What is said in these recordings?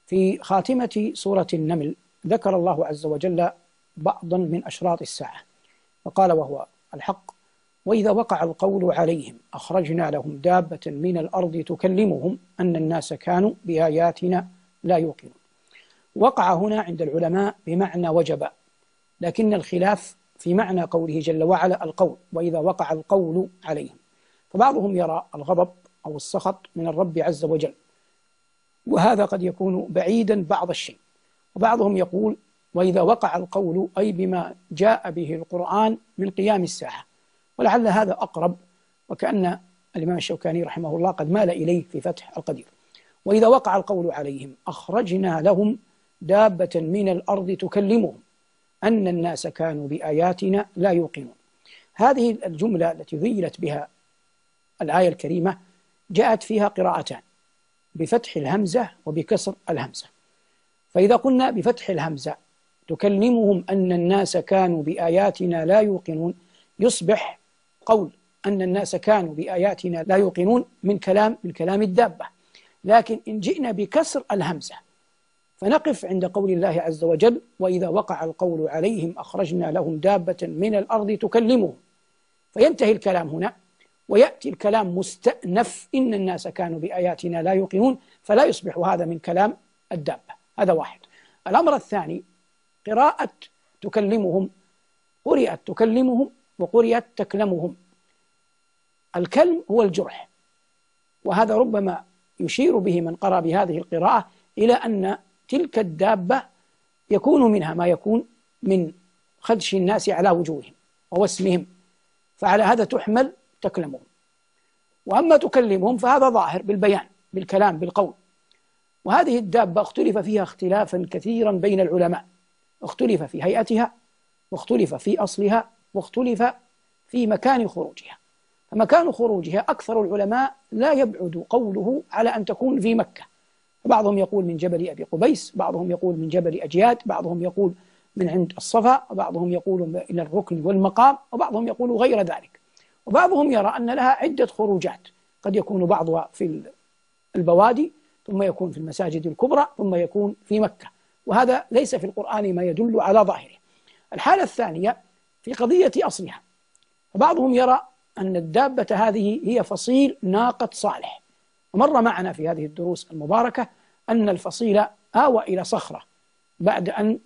في خاتمة سورة النمل ذكر الله عز وجل بعضا من أشراط الساعة، فقال وهو الحق: وإذا وقع القول عليهم أخرجنا لهم دابة من الأرض تكلمهم أن الناس كانوا بآياتنا لا يوقنون. وقع هنا عند العلماء بمعنى وجب، لكن الخلاف في معنى قوله جل وعلا القول، وإذا وقع القول عليهم، فبعضهم يرى الغضب أو السخط من الرب عز وجل، وهذا قد يكون بعيدا بعض الشيء، وبعضهم يقول وإذا وقع القول أي بما جاء به القرآن من قيام الساعة، ولعل هذا أقرب، وكأن الإمام الشوكاني رحمه الله قد مال إليه في فتح القدير. وإذا وقع القول عليهم أخرجنا لهم دابة من الأرض تكلمهم أن الناس كانوا بآياتنا لا يوقنون. هذه الجملة التي ذيلت بها الآية الكريمة جاءت فيها قراءتان، بفتح الهمزة وبكسر الهمزة. فإذا قلنا بفتح الهمزة تكلمهم أن الناس كانوا بآياتنا لا يوقنون، يصبح قول أن الناس كانوا بآياتنا لا يوقنون من كلام الدابة. لكن إن جئنا بكسر الهمزة فنقف عند قول الله عز وجل وإذا وقع القول عليهم أخرجنا لهم دابة من الأرض تكلمهم، فينتهي الكلام هنا ويأتي الكلام مستأنف إن الناس كانوا بآياتنا لا يوقنون، فلا يصبح هذا من كلام الدابة. هذا واحد. الأمر الثاني قراءة تكلمهم، قرئت تكلمهم وقرئت تكلمهم. الكلم هو الجرح، وهذا ربما يشير به من قرأ بهذه القراءة إلى أن تلك الدابة يكون منها ما يكون من خدش الناس على وجوههم ووسمهم، فعلى هذا تحمل تكلمهم. وأما تكلمهم فهذا ظاهر بالبيان بالكلام بالقول. وهذه الدابة اختلف فيها اختلافا كثيرا بين العلماء، اختلف في هيئتها، واختلف في أصلها، واختلف في مكان خروجها. فمكان خروجها أكثر العلماء لا يبعد قوله على أن تكون في مكة، بعضهم يقول من جبل أبي قبيس، بعضهم يقول من جبل أجياد، بعضهم يقول من عند الصفا، وبعضهم يقول إلى الركن والمقام، وبعضهم يقول غير ذلك. وبعضهم يرى أن لها عدة خروجات، قد يكون بعضها في البوادي، ثم يكون في المساجد الكبرى، ثم يكون في مكة، وهذا ليس في القرآن ما يدل على ظاهره. الحالة الثانية في قضية أصلها، فبعضهم يرى أن الدابة هذه هي فصيل ناقة صالح، ومر معنا في هذه الدروس المباركة أن الفصيل آوى إلى صخرة بعد أن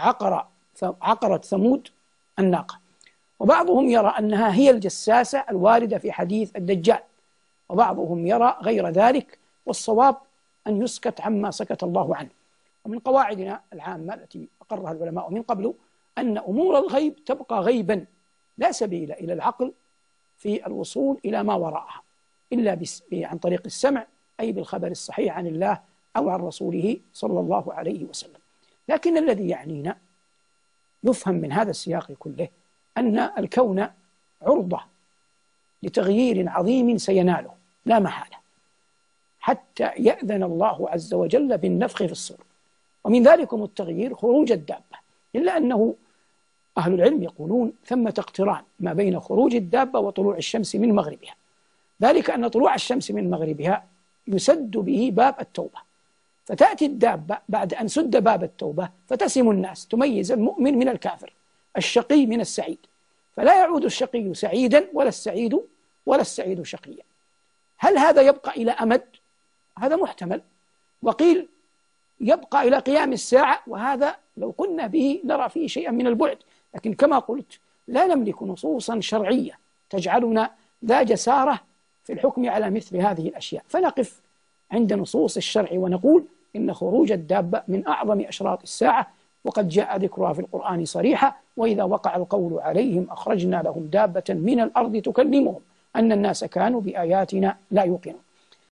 عقرت ثمود الناقة. وبعضهم يرى أنها هي الجساسة الواردة في حديث الدجال، وبعضهم يرى غير ذلك، والصواب أن يسكت عما سكت الله عنه. ومن قواعدنا العامة التي أقرها العلماء من قبل أن أمور الغيب تبقى غيبا، لا سبيل إلى العقل في الوصول إلى ما وراءها إلا عن طريق السمع، أي بالخبر الصحيح عن الله أو عن رسوله صلى الله عليه وسلم. لكن الذي يعنينا يفهم من هذا السياق كله أن الكون عرضة لتغيير عظيم سيناله لا محالة، حتى يأذن الله عز وجل بالنفخ في الصور، ومن ذلكم التغيير خروج الدابة. إلا أنه أهل العلم يقولون ثمة اقتران ما بين خروج الدابة وطلوع الشمس من مغربها، ذلك أن طلوع الشمس من مغربها يسد به باب التوبة، فتأتي الدابة بعد أن سد باب التوبة فتسم الناس، تميز المؤمن من الكافر، الشقي من السعيد، فلا يعود الشقي سعيدا ولا السعيد شقيا. هل هذا يبقى إلى أمد؟ هذا محتمل. وقيل يبقى إلى قيام الساعة، وهذا لو قلنا به نرى فيه شيئا من البعد، لكن كما قلت لا نملك نصوصا شرعية تجعلنا ذا جسارة في الحكم على مثل هذه الأشياء، فنقف عند نصوص الشرع ونقول إن خروج الدابة من أعظم أشراط الساعة، وقد جاء ذكرها في القرآن صريحة: وإذا وقع القول عليهم أخرجنا لهم دابة من الأرض تكلمهم أن الناس كانوا بآياتنا لا يوقنون.